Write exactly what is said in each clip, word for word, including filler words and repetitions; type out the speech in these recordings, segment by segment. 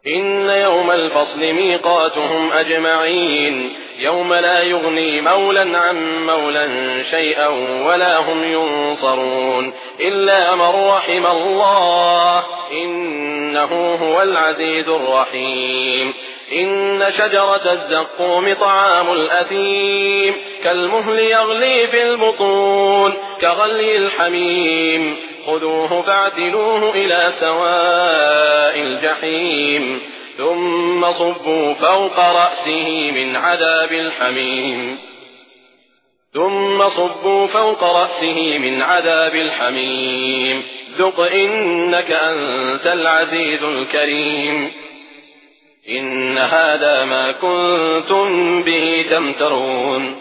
إن يوم الفصل ميقاتهم أجمعين يوم لا يغني مولى عن مولى شيئا ولا هم ينصرون إلا من رحم الله إنه هو العزيز الرحيم إن شجرة الزقوم طعام الأثيم كالمهل يغلي في البطون كغلي الحميم خذوه فاعتلوه إلى سواء الجحيم ثم صبوا فوق رأسه من عذاب الحميم ثم صبوا فوق رأسه من عذاب الحميم ذق إنك أنت العزيز الكريم إن هذا ما كنتم به تمترون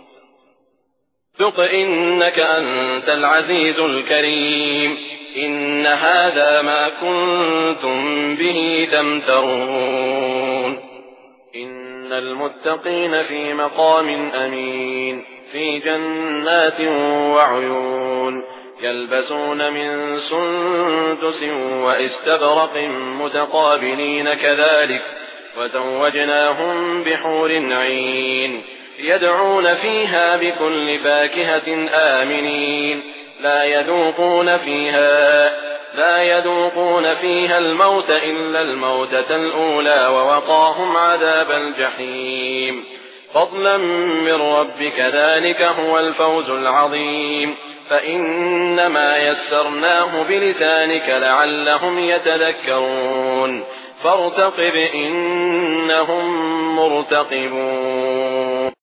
ذق إنك أنت العزيز الكريم إن هذا ما كنتم به تمترون إن المتقين في مقام أمين في جنات وعيون يلبسون من سندس وإستبرق متقابلين كذلك وزوجناهم بحور عين يدعون فيها بكل فاكهة آمنين لا يذوقون فيها لا يذوقون فيها الموت إلا الموتة الأولى ووقاهم عذاب الجحيم فضلا من ربك ذلك هو الفوز العظيم فإنما يسرناه بلسانك لعلهم يتذكرون فارتقب إنهم مرتقبون